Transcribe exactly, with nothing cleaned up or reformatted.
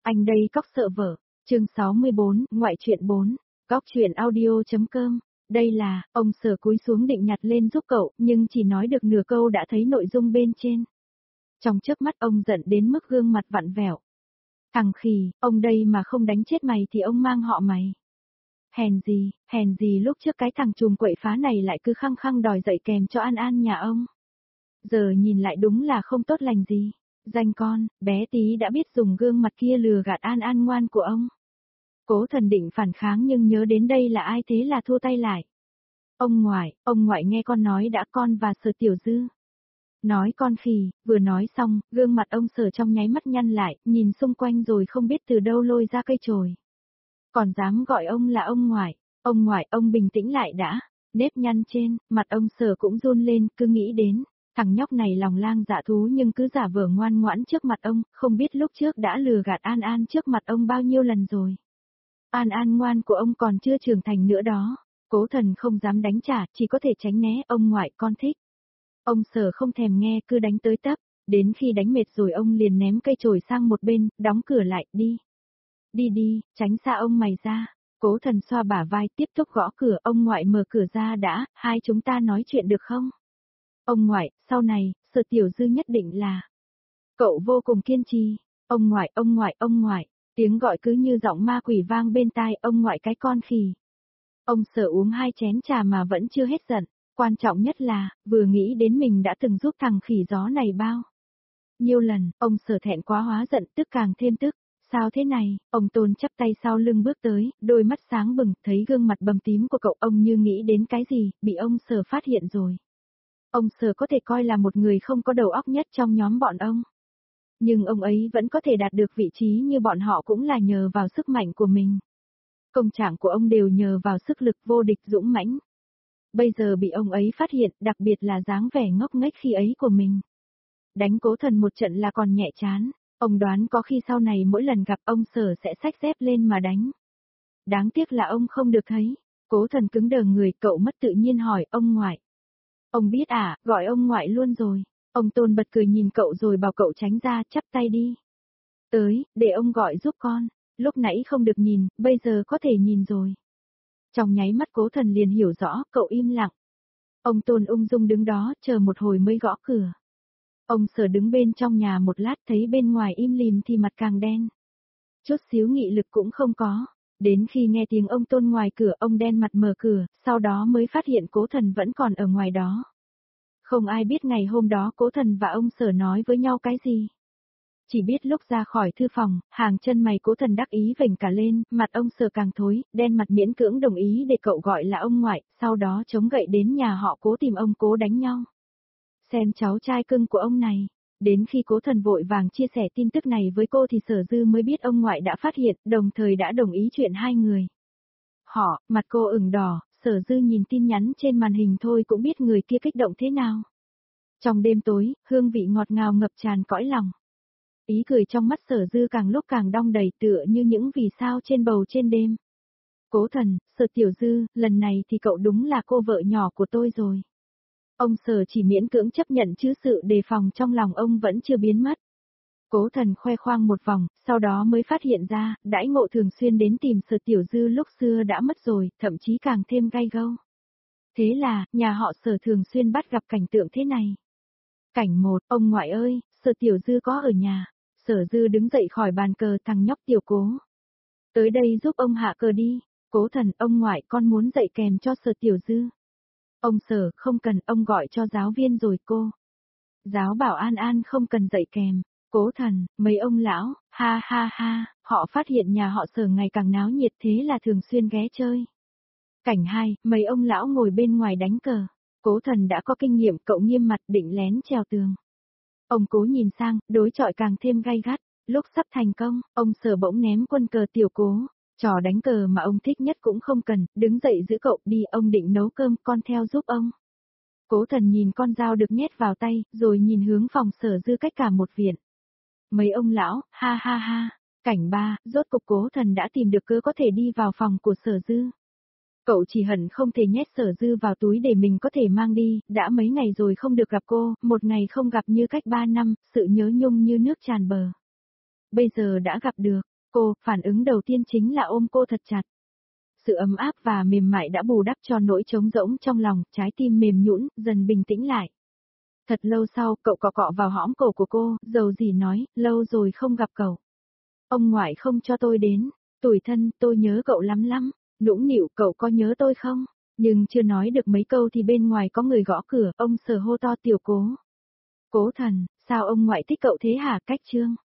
Anh đây cóc sợ vợ, chương sáu mươi bốn, ngoại truyện bốn, cóc truyện audio.com. Đây là, ông Sở cúi xuống định nhặt lên giúp cậu, nhưng chỉ nói được nửa câu đã thấy nội dung bên trên. Trong chớp mắt ông giận đến mức gương mặt vặn vẹo. Thằng khỉ, ông đây mà không đánh chết mày thì ông mang họ mày. Hèn gì, hèn gì lúc trước cái thằng trùm quậy phá này lại cứ khăng khăng đòi dạy kèm cho An An nhà ông. Giờ nhìn lại đúng là không tốt lành gì. Danh con, bé tí đã biết dùng gương mặt kia lừa gạt An An ngoan của ông. Cố Thần định phản kháng nhưng nhớ đến đây là ai thế là thua tay lại. Ông ngoại, ông ngoại nghe con nói đã, con và Sở Tiểu Dư. Nói con khỉ, vừa nói xong, gương mặt ông Sở trong nháy mắt nhăn lại, nhìn xung quanh rồi không biết từ đâu lôi ra cây chổi. Còn dám gọi ông là ông ngoại, ông ngoại, ông bình tĩnh lại đã. Nếp nhăn trên, mặt ông Sở cũng run lên, cứ nghĩ đến. Thằng nhóc này lòng lang dạ thú nhưng cứ giả vờ ngoan ngoãn trước mặt ông, không biết lúc trước đã lừa gạt An An trước mặt ông bao nhiêu lần rồi. An An ngoan của ông còn chưa trưởng thành nữa đó. Cố Thần không dám đánh trả, chỉ có thể tránh né, ông ngoại con thích. Ông Sở không thèm nghe, cứ đánh tới tấp, đến khi đánh mệt rồi ông liền ném cây chổi sang một bên, đóng cửa lại, đi. Đi đi, tránh xa ông mày ra. Cố Thần xoa bả vai tiếp tục gõ cửa, ông ngoại mở cửa ra đã, hai chúng ta nói chuyện được không? Ông ngoại, sau này, Sở Tiểu Dư nhất định là. Cậu vô cùng kiên trì. Ông ngoại, ông ngoại, ông ngoại. Tiếng gọi cứ như giọng ma quỷ vang bên tai, ông ngoại cái con khỉ. Ông Sở uống hai chén trà mà vẫn chưa hết giận. Quan trọng nhất là, vừa nghĩ đến mình đã từng giúp thằng khỉ gió này bao nhiêu lần, ông Sở thẹn quá hóa giận, tức càng thêm tức. Sao thế này, ông Tôn chắp tay sau lưng bước tới, đôi mắt sáng bừng, thấy gương mặt bầm tím của cậu, ông như nghĩ đến cái gì, bị ông Sở phát hiện rồi. Ông Sở có thể coi là một người không có đầu óc nhất trong nhóm bọn ông. Nhưng ông ấy vẫn có thể đạt được vị trí như bọn họ cũng là nhờ vào sức mạnh của mình. Công trạng của ông đều nhờ vào sức lực vô địch dũng mãnh. Bây giờ bị ông ấy phát hiện, đặc biệt là dáng vẻ ngốc nghếch khi ấy của mình. Đánh Cố Thần một trận là còn nhẹ chán, ông đoán có khi sau này mỗi lần gặp ông Sở sẽ xách dép lên mà đánh. Đáng tiếc là ông không được thấy. Cố Thần cứng đờ người, cậu mất tự nhiên hỏi, ông ngoại. Ông biết à, gọi ông ngoại luôn rồi. Ông Tôn bật cười nhìn cậu rồi bảo cậu tránh ra, chắp tay đi. Tới, để ông gọi giúp con. Lúc nãy không được nhìn, bây giờ có thể nhìn rồi. Trong nháy mắt Cố Thần liền hiểu rõ, cậu im lặng. Ông Tôn ung dung đứng đó, chờ một hồi mới gõ cửa. Ông Sở đứng bên trong nhà một lát thấy bên ngoài im lìm thì mặt càng đen. Chút xíu nghị lực cũng không có. Đến khi nghe tiếng ông Tôn ngoài cửa, ông đen mặt mở cửa, sau đó mới phát hiện Cố Thần vẫn còn ở ngoài đó. Không ai biết ngày hôm đó Cố Thần và ông Sở nói với nhau cái gì. Chỉ biết lúc ra khỏi thư phòng, hàng chân mày Cố Thần đắc ý vểnh cả lên, mặt ông Sở càng thối, đen mặt miễn cưỡng đồng ý để cậu gọi là ông ngoại, sau đó chống gậy đến nhà họ Cố tìm ông Cố đánh nhau. Xem cháu trai cưng của ông này. Đến khi Cố Thần vội vàng chia sẻ tin tức này với cô thì Sở Dư mới biết ông ngoại đã phát hiện, đồng thời đã đồng ý chuyện hai người. Họ, mặt cô ửng đỏ, Sở Dư nhìn tin nhắn trên màn hình thôi cũng biết người kia kích động thế nào. Trong đêm tối, hương vị ngọt ngào ngập tràn cõi lòng. Ý cười trong mắt Sở Dư càng lúc càng đong đầy tựa như những vì sao trên bầu trên đêm. Cố Thần, Sở Tiểu Dư, lần này thì cậu đúng là cô vợ nhỏ của tôi rồi. Ông Sở chỉ miễn cưỡng chấp nhận chứ sự đề phòng trong lòng ông vẫn chưa biến mất. Cố Thần khoe khoang một vòng, sau đó mới phát hiện ra, đãi ngộ thường xuyên đến tìm Sở Tiểu Dư lúc xưa đã mất rồi, thậm chí càng thêm gay gâu. Thế là, nhà họ Sở thường xuyên bắt gặp cảnh tượng thế này. Cảnh một, ông ngoại ơi, Sở Tiểu Dư có ở nhà. Sở Dư đứng dậy khỏi bàn cờ, thằng nhóc Tiểu Cố. Tới đây giúp ông hạ cờ đi. Cố Thần, ông ngoại, con muốn dạy kèm cho Sở Tiểu Dư. Ông Sở, không cần, ông gọi cho giáo viên rồi cô. Giáo bảo An An không cần dạy kèm. Cố Thần, mấy ông lão, ha ha ha, họ phát hiện nhà họ Sở ngày càng náo nhiệt thế là thường xuyên ghé chơi. Cảnh hai, mấy ông lão ngồi bên ngoài đánh cờ. Cố Thần đã có kinh nghiệm, cậu nghiêm mặt định lén trèo tường. Ông Cố nhìn sang, đối chọi càng thêm gay gắt. Lúc sắp thành công, ông Sở bỗng ném quân cờ Tiểu Cố. Trò đánh cờ mà ông thích nhất cũng không cần, đứng dậy giữ cậu đi, ông định nấu cơm, con theo giúp ông. Cố Thần nhìn con dao được nhét vào tay, rồi nhìn hướng phòng Sở Dư cách cả một viện. Mấy ông lão, ha ha ha. Cảnh ba, rốt cục Cố Thần đã tìm được cớ có thể đi vào phòng của Sở Dư. Cậu chỉ hận không thể nhét Sở Dư vào túi để mình có thể mang đi, đã mấy ngày rồi không được gặp cô, một ngày không gặp như cách ba năm, sự nhớ nhung như nước tràn bờ. Bây giờ đã gặp được, Cô, phản ứng đầu tiên chính là ôm cô thật chặt. Sự ấm áp và mềm mại đã bù đắp cho nỗi trống rỗng trong lòng, trái tim mềm nhũn, dần bình tĩnh lại. Thật lâu sau, cậu cọ cọ vào hõm cổ của cô, dầu dĩ nói, lâu rồi không gặp cậu. Ông ngoại không cho tôi đến, tủi thân, tôi nhớ cậu lắm lắm, nũng nịu, cậu có nhớ tôi không? Nhưng chưa nói được mấy câu thì bên ngoài có người gõ cửa, ông Sở hô to Tiểu Cố. Cố Thần, sao ông ngoại thích cậu thế hả? Cách Trương.